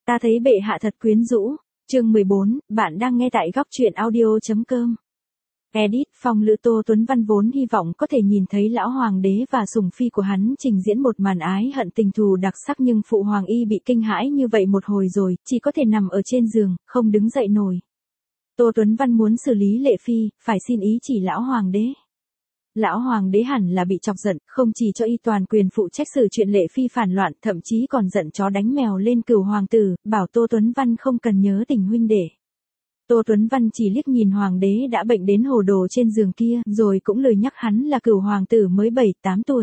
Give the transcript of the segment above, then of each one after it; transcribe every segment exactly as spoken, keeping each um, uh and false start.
Ta thấy bệ hạ thật quyến rũ. Chương mười bốn, bạn đang nghe tại góc truyện audio chấm com. Edit, Phong Lữ Tô Tuấn Văn vốn hy vọng có thể nhìn thấy lão hoàng đế và sủng phi của hắn trình diễn một màn ái hận tình thù đặc sắc, nhưng phụ hoàng y bị kinh hãi như vậy một hồi rồi, chỉ có thể nằm ở trên giường, không đứng dậy nổi. Tô Tuấn Văn muốn xử lý Lệ Phi, phải xin ý chỉ lão hoàng đế. Lão hoàng đế hẳn là bị chọc giận, không chỉ cho y toàn quyền phụ trách xử chuyện Lệ Phi phản loạn, thậm chí còn giận chó đánh mèo lên Cửu hoàng tử, bảo Tô Tuấn Văn không cần nhớ tình huynh đệ. Tô Tuấn Văn chỉ liếc nhìn hoàng đế đã bệnh đến hồ đồ trên giường kia, rồi cũng lười nhắc hắn là Cửu hoàng tử mới bảy tám tuổi.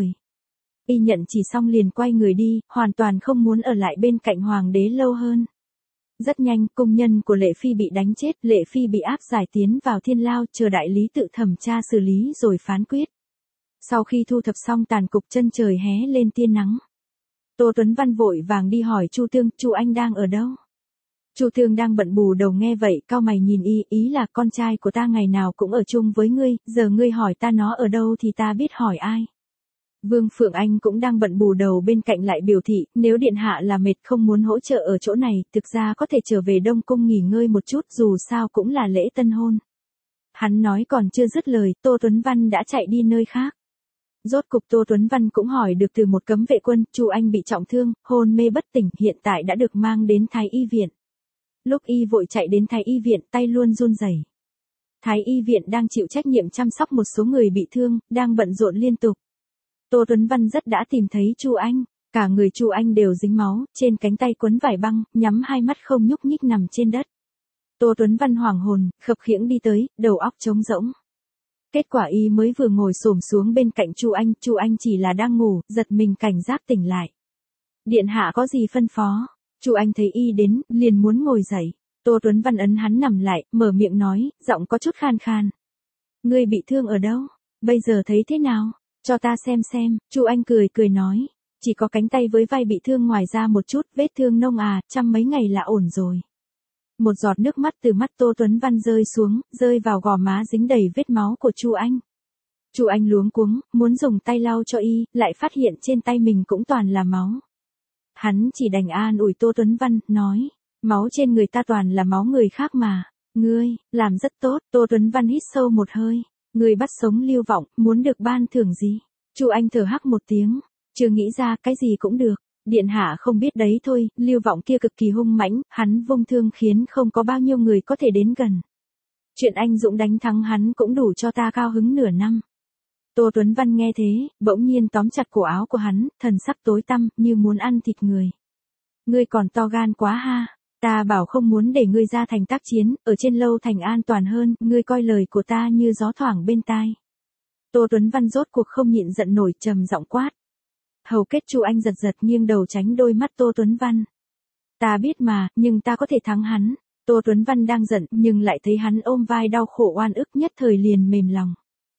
Y nhận chỉ xong liền quay người đi, hoàn toàn không muốn ở lại bên cạnh hoàng đế lâu hơn. Rất nhanh, cung nhân của Lệ Phi bị đánh chết, Lệ Phi bị áp giải tiến vào thiên lao, chờ đại lý tự thẩm tra xử lý rồi phán quyết. Sau khi thu thập xong tàn cục, chân trời hé lên tia nắng. Tô Tuấn Văn vội vàng đi hỏi Chu Thương, Chu anh đang ở đâu? Chu Thương đang bận bù đầu nghe vậy, cau mày nhìn y, ý là con trai của ta ngày nào cũng ở chung với ngươi, giờ ngươi hỏi ta nó ở đâu thì ta biết hỏi ai. Vương Phượng Anh cũng đang bận bù đầu bên cạnh lại biểu thị, nếu điện hạ là mệt không muốn hỗ trợ ở chỗ này, thực ra có thể trở về Đông Cung nghỉ ngơi một chút, dù sao cũng là lễ tân hôn. Hắn nói còn chưa dứt lời, Tô Tuấn Văn đã chạy đi nơi khác. Rốt cục Tô Tuấn Văn cũng hỏi được từ một cấm vệ quân, Chu anh bị trọng thương, hôn mê bất tỉnh, hiện tại đã được mang đến Thái y viện. Lúc y vội chạy đến Thái y viện, tay luôn run rẩy. Thái y viện đang chịu trách nhiệm chăm sóc một số người bị thương, đang bận rộn liên tục. Tô Tuấn Văn rất đã tìm thấy Chu anh, cả người Chu anh đều dính máu, trên cánh tay quấn vải băng, nhắm hai mắt không nhúc nhích nằm trên đất. Tô Tuấn Văn hoảng hồn, khập khiễng đi tới, đầu óc trống rỗng. Kết quả y mới vừa ngồi xổm xuống bên cạnh Chu anh, Chu anh chỉ là đang ngủ, giật mình cảnh giác tỉnh lại. Điện hạ có gì phân phó? Chu anh thấy y đến, liền muốn ngồi dậy. Tô Tuấn Văn ấn hắn nằm lại, mở miệng nói, giọng có chút khan khan. Ngươi bị thương ở đâu? Bây giờ thấy thế nào? Cho ta xem xem. Chu anh cười cười nói, chỉ có cánh tay với vai bị thương, ngoài ra một chút vết thương nông à, trăm mấy ngày là ổn rồi. Một giọt nước mắt từ mắt Tô Tuấn Văn rơi xuống, rơi vào gò má dính đầy vết máu của Chu anh. Chu anh luống cuống, muốn dùng tay lau cho y, lại phát hiện trên tay mình cũng toàn là máu. Hắn chỉ đành an ủi Tô Tuấn Văn, nói, máu trên người ta toàn là máu người khác mà. Ngươi, làm rất tốt. Tô Tuấn Văn hít sâu một hơi. Ngươi bắt sống Lưu Vọng, muốn được ban thưởng gì? Chu anh thở hắc một tiếng, chưa nghĩ ra cái gì cũng được. Điện hạ không biết đấy thôi, Lưu Vọng kia cực kỳ hung mãnh, hắn vung thương khiến không có bao nhiêu người có thể đến gần. Chuyện anh dũng đánh thắng hắn cũng đủ cho ta cao hứng nửa năm. Tô Tuấn Văn nghe thế, bỗng nhiên tóm chặt cổ áo của hắn, thần sắc tối tăm, như muốn ăn thịt người. Ngươi còn to gan quá ha, ta bảo không muốn để ngươi ra thành tác chiến, ở trên lâu thành an toàn hơn, ngươi coi lời của ta như gió thoảng bên tai. Tô Tuấn Văn rốt cuộc không nhịn giận nổi, trầm giọng quát. Hầu kết Chu anh giật giật nghiêng đầu tránh đôi mắt Tô Tuấn Văn. Ta biết mà, nhưng ta có thể thắng hắn. Tô Tuấn Văn đang giận, nhưng lại thấy hắn ôm vai đau khổ oan ức, nhất thời liền mềm lòng.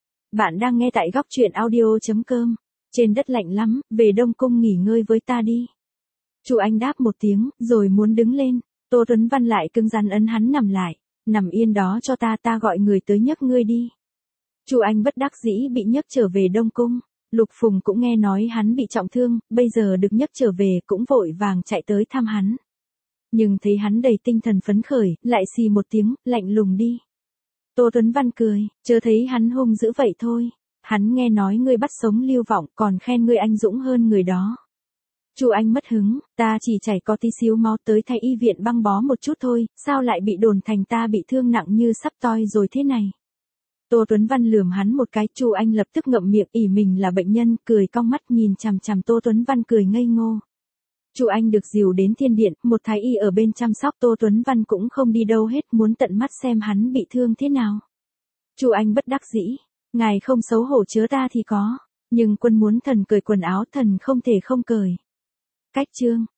Bạn đang nghe tại góc truyện audio chấm com. Trên đất lạnh lắm, về Đông Cung nghỉ ngơi với ta đi. Chu anh đáp một tiếng, rồi muốn đứng lên. Tô Tuấn Văn lại cứng rắn ấn hắn nằm lại. Nằm yên đó cho ta, ta gọi người tới nhấc ngươi đi. Chu anh bất đắc dĩ bị nhấc trở về Đông Cung. Lục Phùng cũng nghe nói hắn bị trọng thương, bây giờ được nhấc trở về cũng vội vàng chạy tới thăm hắn. Nhưng thấy hắn đầy tinh thần phấn khởi, lại xì một tiếng, lạnh lùng đi. Tô Tuấn Văn cười, chớ thấy hắn hung dữ vậy thôi. Hắn nghe nói ngươi bắt sống Lưu Vọng, còn khen ngươi anh dũng hơn người đó. Chu anh mất hứng, ta chỉ chảy có tí xíu máu, tới Thái y viện băng bó một chút thôi, sao lại bị đồn thành ta bị thương nặng như sắp toi rồi thế này. Tô Tuấn Văn lườm hắn một cái, Chu anh lập tức ngậm miệng, ỉ mình là bệnh nhân, cười cong mắt nhìn chằm chằm Tô Tuấn Văn cười ngây ngô. Chu anh được dìu đến thiên điện, một thái y ở bên chăm sóc, Tô Tuấn Văn cũng không đi đâu hết, muốn tận mắt xem hắn bị thương thế nào. Chu anh bất đắc dĩ, ngài không xấu hổ chớ, ta thì có, nhưng quân muốn thần cởi quần áo, thần không thể không cởi. Cách chương